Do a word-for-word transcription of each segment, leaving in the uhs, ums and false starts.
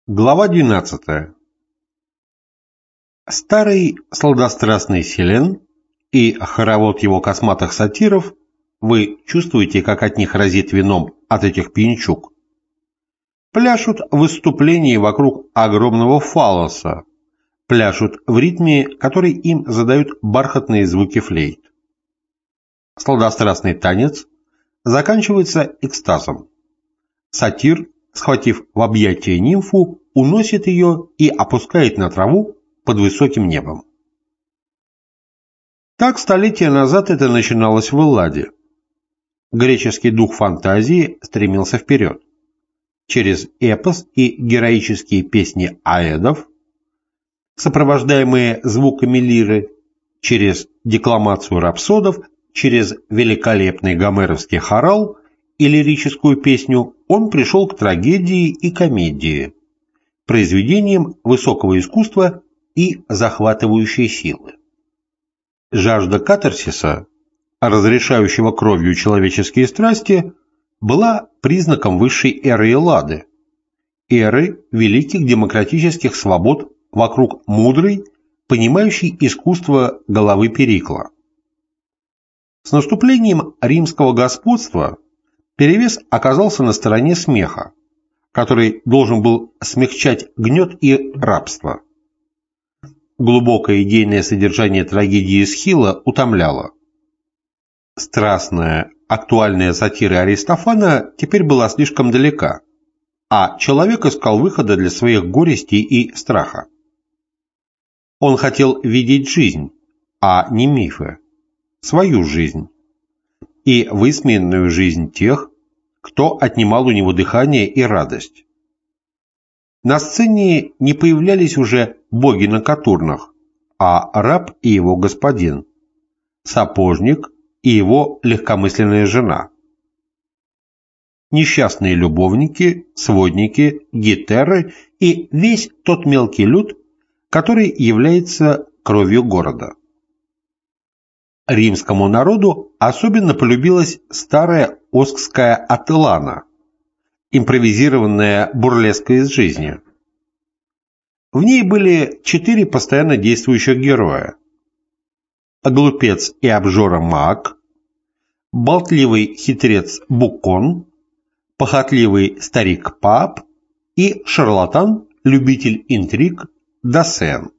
Глава двенадцатая. Старый сладострастный Селен и хоровод его косматых сатиров, вы чувствуете, как от них разит вином от этих пьянчуг, пляшут в выступлении вокруг огромного фаллоса, пляшут в ритме, который им задают бархатные звуки флейт. Сладострастный танец заканчивается экстазом. Сатир, схватив в объятия нимфу, уносит ее и опускает на траву под высоким небом. Так столетия назад это начиналось в Элладе. Греческий дух фантазии стремился вперед. Через эпос и героические песни аэдов, сопровождаемые звуками лиры, через декламацию рапсодов, через великолепный гомеровский хорал и лирическую песню он пришел к трагедии и комедии, произведениям высокого искусства и захватывающей силы. Жажда катарсиса, разрешающего кровью человеческие страсти, была признаком высшей эры Эллады, эры великих демократических свобод вокруг мудрой, понимающей искусство головы Перикла. С наступлением римского господства перевес оказался на стороне смеха, который должен был смягчать гнет и рабство. Глубокое идейное содержание трагедии Эсхила утомляло. Страстная, актуальная сатира Аристофана теперь была слишком далека, а человек искал выхода для своих горестей и страха. Он хотел видеть жизнь, а не мифы, свою жизнь и высмеянную жизнь тех, кто отнимал у него дыхание и радость. На сцене не появлялись уже боги на катурнах, а раб и его господин, сапожник и его легкомысленная жена. Несчастные любовники, сводники, гетеры и весь тот мелкий люд, который является кровью города. Римскому народу особенно полюбилась старая оскская Ателлана, импровизированная бурлеска из жизни. В ней были четыре постоянно действующих героя: глупец и обжора Маг, болтливый хитрец Букон, похотливый старик Пап и шарлатан, любитель интриг Досен.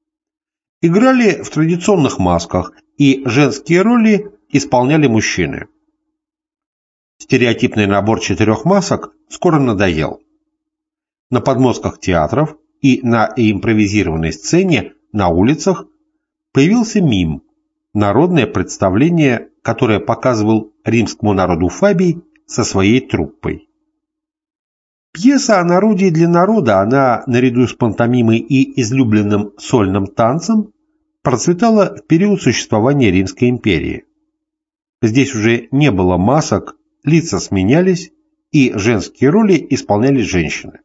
Играли в традиционных масках, и женские роли исполняли мужчины. Стереотипный набор четырех масок скоро надоел. На подмостках театров и на импровизированной сцене на улицах появился мим, народное представление, которое показывал римскому народу Фабий со своей труппой. Пьеса о народе для народа, она, наряду с пантомимой и излюбленным сольным танцем, процветала в период существования Римской империи. Здесь уже не было масок, лица сменялись, и женские роли исполняли женщины.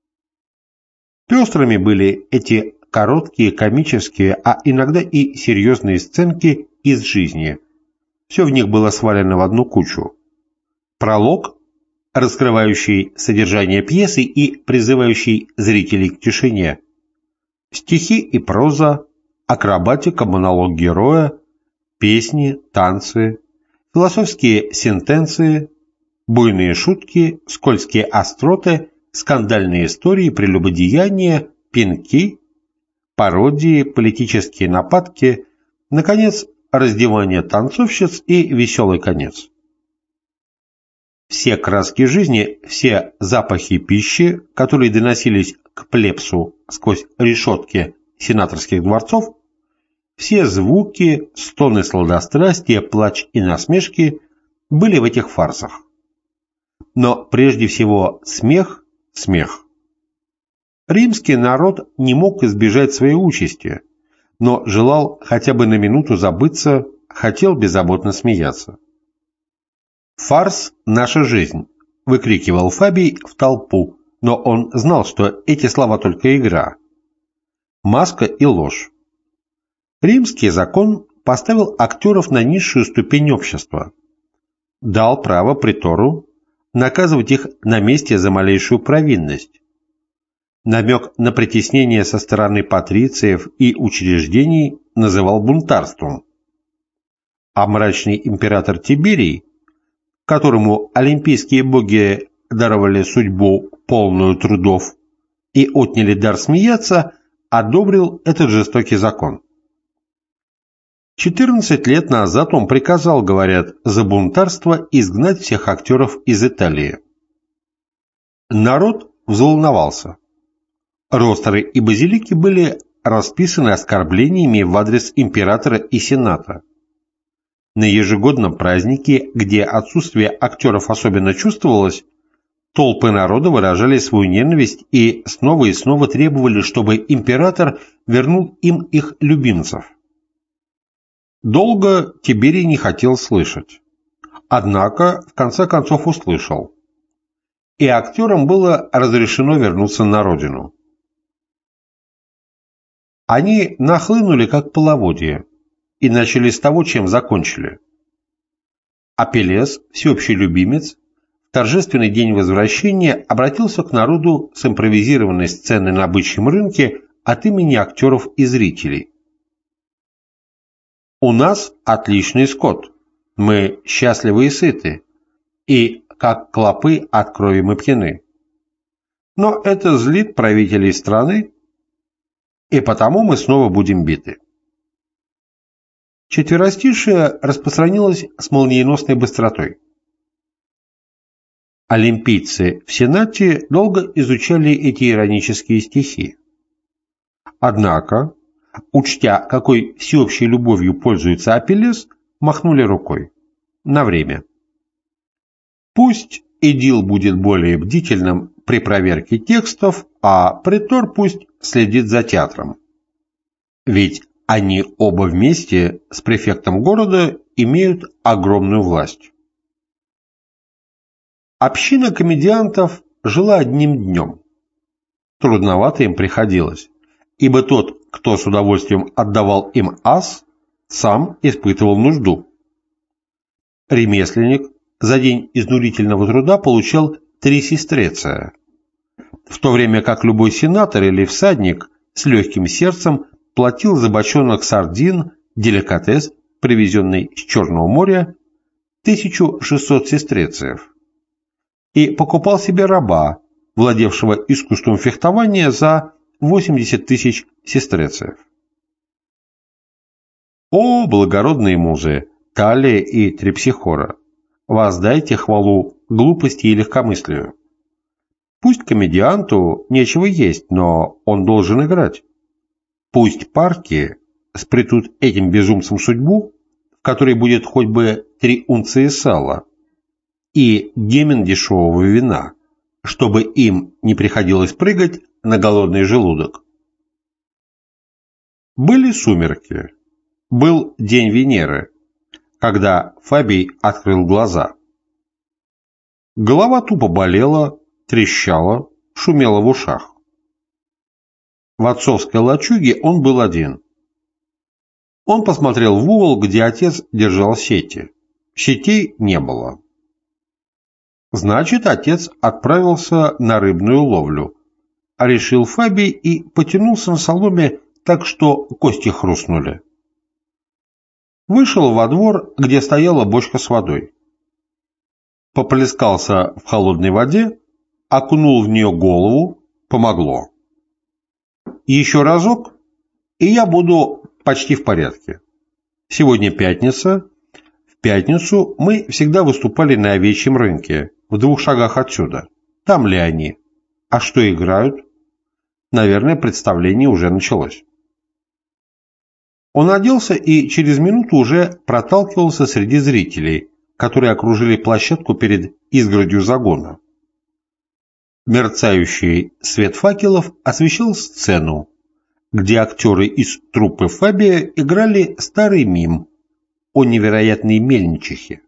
Пестрыми были эти короткие, комические, а иногда и серьезные сценки из жизни. Все в них было свалено в одну кучу. Пролог, раскрывающий содержание пьесы и призывающий зрителей к тишине. Стихи и проза, акробатика, монолог героя, песни, танцы, философские сентенции, буйные шутки, скользкие остроты, скандальные истории, прелюбодеяния, пинки, пародии, политические нападки, наконец, раздевание танцовщиц и веселый конец. Все краски жизни, все запахи пищи, которые доносились к плебсу сквозь решетки сенаторских дворцов, все звуки, стоны сладострастия, плач и насмешки были в этих фарсах. Но прежде всего смех, смех. Римский народ не мог избежать своей участи, но желал хотя бы на минуту забыться, хотел беззаботно смеяться. «Фарс – наша жизнь», – выкрикивал Фабий в толпу, но он знал, что эти слова только игра. Маска и ложь. Римский закон поставил актеров на низшую ступень общества, дал право притору наказывать их на месте за малейшую провинность, намек на притеснение со стороны патрициев и учреждений называл бунтарством, а мрачный император Тиберий, которому олимпийские боги даровали судьбу полную трудов и отняли дар смеяться, одобрил этот жестокий закон. четырнадцать лет назад он приказал, говорят, за бунтарство изгнать всех актеров из Италии. Народ взволновался. Ростры и базилики были расписаны оскорблениями в адрес императора и сената. На ежегодном празднике, где отсутствие актеров особенно чувствовалось, толпы народа выражали свою ненависть и снова и снова требовали, чтобы император вернул им их любимцев. Долго Тиберий не хотел слышать, однако в конце концов услышал, и актерам было разрешено вернуться на родину. Они нахлынули как половодье и начали с того, чем закончили. Апеллес, всеобщий любимец, в торжественный день возвращения обратился к народу с импровизированной сценой на бычьем рынке от имени актеров и зрителей. «У нас отличный скот, мы счастливы и сыты, и, как клопы, от крови мы пьяны. Но это злит правителей страны, и потому мы снова будем биты». Четверостишие распространилось с молниеносной быстротой. Олимпийцы в Сенате долго изучали эти иронические стихи. Однако, учтя, какой всеобщей любовью пользуется Апеллес, махнули рукой. На время. Пусть эдил будет более бдительным при проверке текстов, а претор пусть следит за театром. Ведь они оба вместе с префектом города имеют огромную власть. Община комедиантов жила одним днем. Трудновато им приходилось, ибо тот, кто с удовольствием отдавал им ас, сам испытывал нужду. Ремесленник за день изнурительного труда получал три сестреция, в то время как любой сенатор или всадник с легким сердцем платил за бочонок сардин, деликатес, привезенный с Черного моря, тысячу шестьсот сестрециев, и покупал себе раба, владевшего искусством фехтования, за восемьдесят тысяч сестрециев. О, благородные музы, Талия и Трипсихора, воздайте хвалу глупости и легкомыслию. Пусть комедианту нечего есть, но он должен играть. Пусть парки сплетут этим безумцам судьбу, в которой будет хоть бы три унции сала и гемен дешевого вина, чтобы им не приходилось прыгать на голодный желудок. Были сумерки, был день Венеры, когда Фабий открыл глаза. Голова тупо болела, трещала, шумела в ушах. В отцовской лачуге он был один. Он посмотрел в угол, где отец держал сети. Сетей не было. Значит, отец отправился на рыбную ловлю, а решил Фабий и потянулся на соломе так, что кости хрустнули. Вышел во двор, где стояла бочка с водой. Поплескался в холодной воде, окунул в нее голову, помогло. Еще разок, и я буду почти в порядке. Сегодня пятница. В пятницу мы всегда выступали на овечьем рынке, в двух шагах отсюда. Там ли они? А что играют? Наверное, представление уже началось. Он оделся и через минуту уже проталкивался среди зрителей, которые окружили площадку перед изгородью загона. Мерцающий свет факелов освещал сцену, где актеры из труппы Фабия играли старый мим о невероятной мельничихе.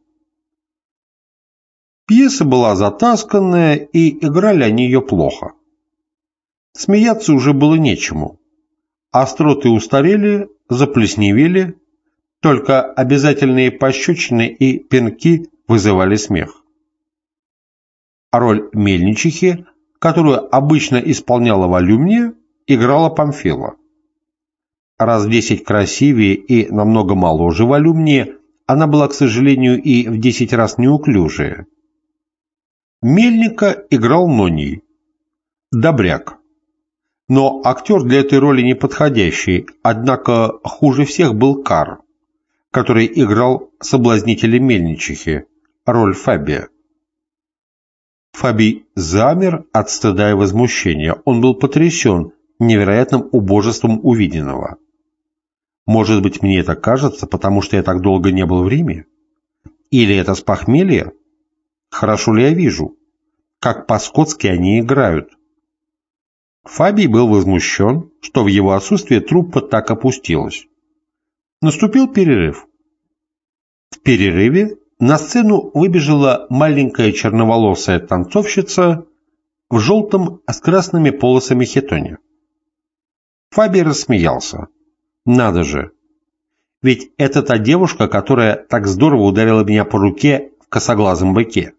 Пьеса была затасканная, и играли они ее плохо. Смеяться уже было нечему. Остроты устарели, заплесневели, только обязательные пощечины и пинки вызывали смех. А роль мельничихи которую обычно исполняла Волюмния, играла Памфила. Раз в десять красивее и намного моложе Волюмнии, она была, к сожалению, и в десять раз неуклюжее. Мельника играл Ноний, добряк. Но актер для этой роли не подходящий, однако хуже всех был Кар, который играл соблазнителя мельничихи, роль Фабия. Фабий замер от стыда и возмущения. Он был потрясен невероятным убожеством увиденного. Может быть, мне это кажется, потому что я так долго не был в Риме? Или это с похмелья? Хорошо ли я вижу? Как по-скотски они играют. Фабий был возмущен, что в его отсутствие труппа так опустилась. Наступил перерыв. В перерыве на сцену выбежала маленькая черноволосая танцовщица в желтом с красными полосами хитоне. Фабий рассмеялся. Надо же! Ведь это та девушка, которая так здорово ударила меня по руке в косоглазом быке.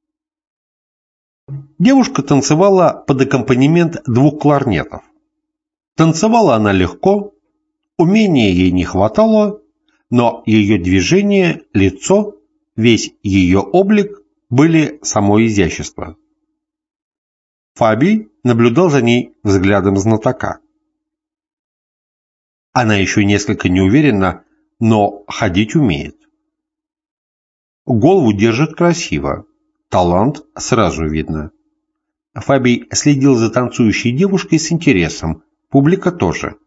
Девушка танцевала под аккомпанемент двух кларнетов. Танцевала она легко, умения ей не хватало, но ее движение, лицо, весь ее облик были само изящество. Фабий наблюдал за ней взглядом знатока. Она еще несколько неуверенна, но ходить умеет. Голову держит красиво, талант сразу видно. Фабий следил за танцующей девушкой с интересом, публика тоже.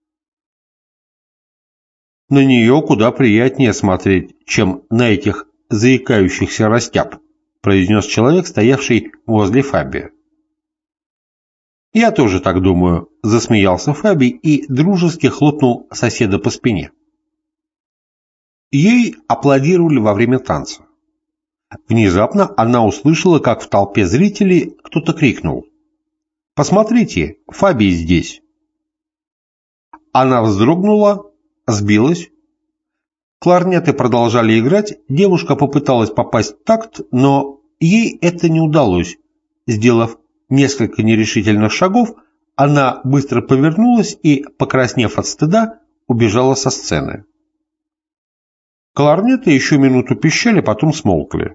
На нее куда приятнее смотреть, чем на этих заикающихся растяб, произнес человек, стоявший возле Фабия. «Я тоже так думаю», – засмеялся Фабий и дружески хлопнул соседа по спине. Ей аплодировали во время танца. Внезапно она услышала, как в толпе зрителей кто-то крикнул: «Посмотрите, Фабий здесь!» Она вздрогнула, сбилась. Кларнеты продолжали играть, девушка попыталась попасть в такт, но ей это не удалось. Сделав несколько нерешительных шагов, она быстро повернулась и, покраснев от стыда, убежала со сцены. Кларнеты еще минуту пищали, потом смолкли.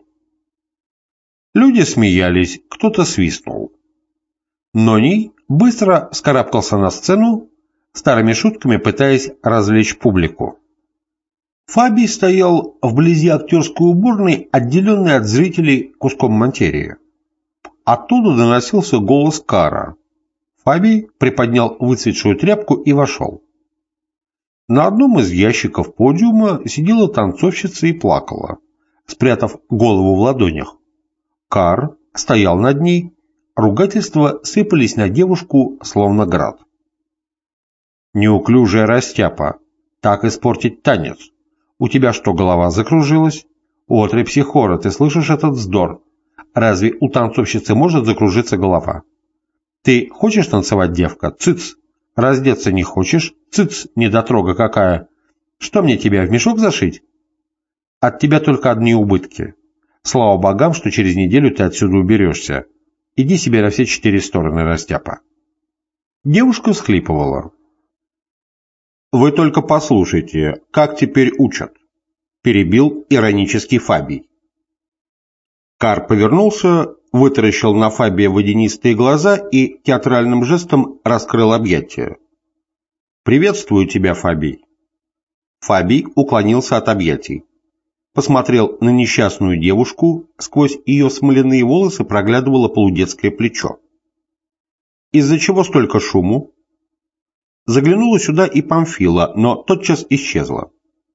Люди смеялись, кто-то свистнул. Ноний быстро вскарабкался на сцену, старыми шутками пытаясь развлечь публику. Фабий стоял вблизи актерской уборной, отделенной от зрителей куском материи. Оттуда доносился голос Кара. Фабий приподнял выцветшую тряпку и вошел. На одном из ящиков подиума сидела танцовщица и плакала, спрятав голову в ладонях. Кар стоял над ней, ругательства сыпались на девушку, словно град. «Неуклюжая растяпа, так испортить танец. У тебя что, голова закружилась? Отри психора, ты слышишь этот вздор? Разве у танцовщицы может закружиться голова? Ты хочешь танцевать, девка? Цыц! Раздеться не хочешь? Цыц, недотрога какая! Что мне тебя в мешок зашить? От тебя только одни убытки. Слава богам, что через неделю ты отсюда уберешься. Иди себе на все четыре стороны, растяпа». Девушка всхлипывала. «Вы только послушайте, как теперь учат», – перебил иронический Фабий. Кар повернулся, вытаращил на Фабия водянистые глаза и театральным жестом раскрыл объятия. «Приветствую тебя, Фабий». Фабий уклонился от объятий. Посмотрел на несчастную девушку, сквозь ее смоляные волосы проглядывало полудетское плечо. «Из-за чего столько шуму?» Заглянула сюда и Памфила, но тотчас исчезла.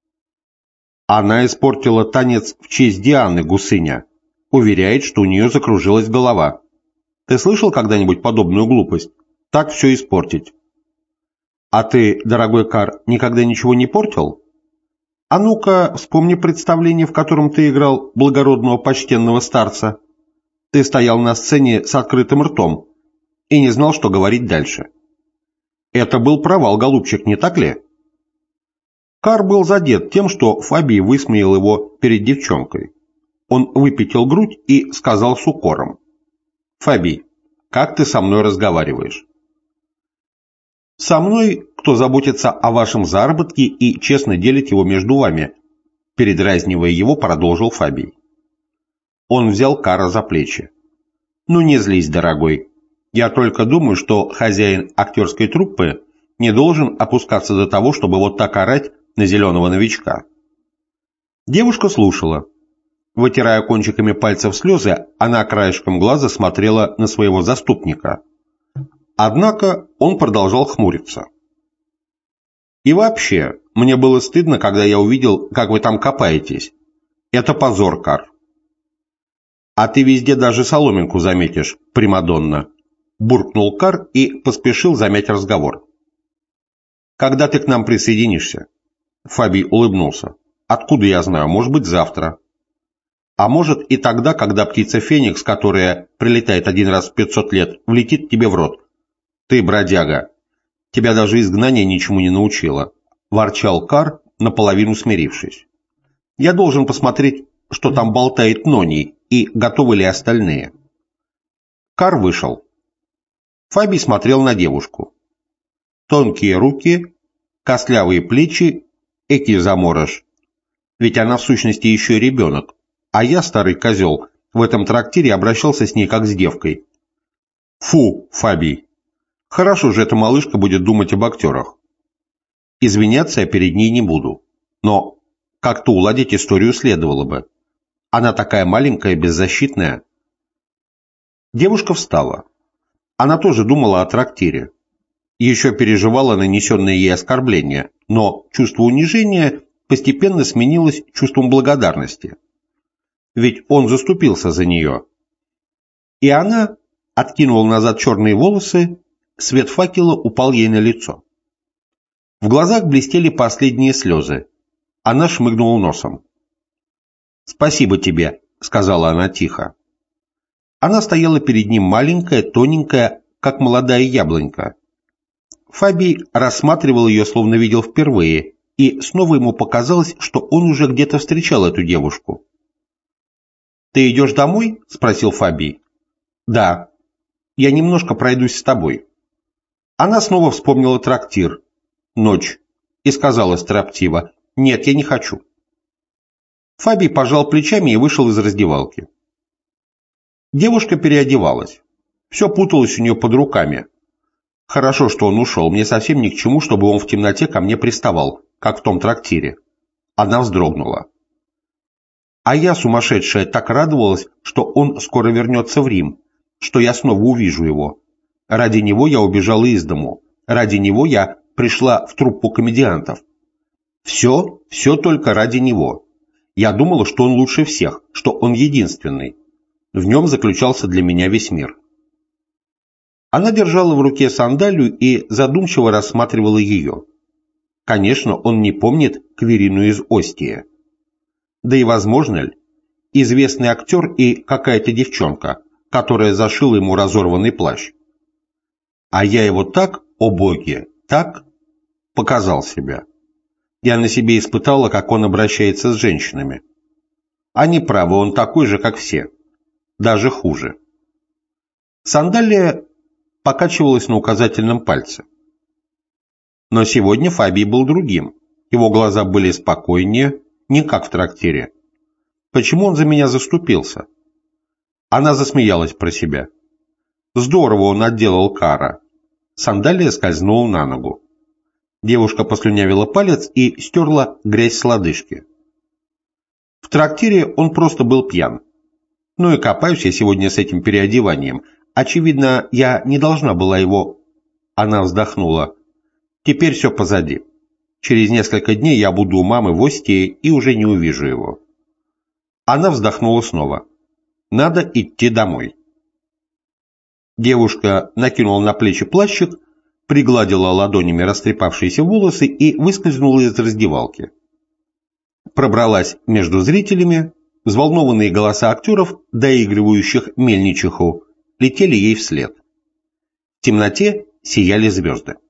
«Она испортила танец в честь Дианы, гусыня. Уверяет, что у нее закружилась голова. Ты слышал когда-нибудь подобную глупость? Так все испортить. А ты, дорогой Кар, никогда ничего не портил? А ну-ка, вспомни представление, в котором ты играл благородного почтенного старца. Ты стоял на сцене с открытым ртом и не знал, что говорить дальше. Это был провал, голубчик, не так ли?» Кар был задет тем, что Фабий высмеял его перед девчонкой. Он выпятил грудь и сказал с укором: «Фабий, как ты со мной разговариваешь. Со мной, кто заботится о вашем заработке и честно делит его между вами, передразнивая его, продолжил Фабий. Он взял Карра за плечи. Ну не злись, дорогой. Я только думаю, что хозяин актерской труппы не должен опускаться до того, чтобы вот так орать на зеленого новичка. Девушка слушала. Вытирая кончиками пальцев слезы, она краешком глаза смотрела на своего заступника. Однако он продолжал хмуриться. И вообще, мне было стыдно, когда я увидел, как вы там копаетесь. Это позор, Карр. А ты везде даже соломинку заметишь, примадонна. Буркнул Карр и поспешил замять разговор. Когда ты к нам присоединишься? Фабий улыбнулся. Откуда я знаю, может быть завтра. А может и тогда, когда птица Феникс, которая прилетает один раз в пятьсот лет, влетит тебе в рот. Ты, бродяга, тебя даже изгнание ничему не научило, ворчал Карр, наполовину смирившись. Я должен посмотреть, что там болтает Ноний, и готовы ли остальные. Карр вышел. Фабий смотрел на девушку. Тонкие руки, костлявые плечи, эки заморож. Ведь она в сущности еще и ребенок, а я, старый козел, в этом трактире обращался с ней как с девкой. Фу, Фабий. Хорошо же эта малышка будет думать об актерах. Извиняться я перед ней не буду, но как-то уладить историю следовало бы. Она такая маленькая, беззащитная. Девушка встала. Она тоже думала о трактире. Еще переживала нанесенное ей оскорбление, но чувство унижения постепенно сменилось чувством благодарности. Ведь он заступился за нее. И она откинула назад черные волосы, свет факела упал ей на лицо. В глазах блестели последние слезы. Она шмыгнула носом. «Спасибо тебе», — сказала она тихо. Она стояла перед ним маленькая, тоненькая, как молодая яблонька. Фабий рассматривал ее, словно видел впервые, и снова ему показалось, что он уже где-то встречал эту девушку. «Ты идешь домой?» — спросил Фабий. «Да. Я немножко пройдусь с тобой». Она снова вспомнила трактир. Ночь. И сказала строптиво: «Нет, я не хочу». Фабий пожал плечами и вышел из раздевалки. Девушка переодевалась. Все путалось у нее под руками. Хорошо, что он ушел. Мне совсем ни к чему, чтобы он в темноте ко мне приставал, как в том трактире. Она вздрогнула. А я, сумасшедшая, так радовалась, что он скоро вернется в Рим, что я снова увижу его. Ради него я убежала из дому. Ради него я пришла в труппу комедиантов. Все, все только ради него. Я думала, что он лучше всех, что он единственный. В нем заключался для меня весь мир. Она держала в руке сандалию и задумчиво рассматривала ее. Конечно, он не помнит Квирину из Остии. Да и возможно ли, известный актер и какая-то девчонка, которая зашила ему разорванный плащ. А я его так, о боги, так показал себя. Я на себе испытала, как он обращается с женщинами. Они правы, он такой же, как все. Даже хуже. Сандалия покачивалась на указательном пальце. Но сегодня Фабий был другим. Его глаза были спокойнее, не как в трактире. Почему он за меня заступился? Она засмеялась про себя. Здорово он отделал Карра. Сандалия скользнула на ногу. Девушка послюнявила палец и стерла грязь с лодыжки. В трактире он просто был пьян. Ну и копаюсь я сегодня с этим переодеванием. Очевидно, я не должна была его... Она вздохнула. Теперь все позади. Через несколько дней я буду у мамы в Остии и уже не увижу его. Она вздохнула снова. Надо идти домой. Девушка накинула на плечи плащик, пригладила ладонями растрепавшиеся волосы и выскользнула из раздевалки. Пробралась между зрителями, взволнованные голоса актеров, доигрывающих мельничиху, летели ей вслед. В темноте сияли звезды.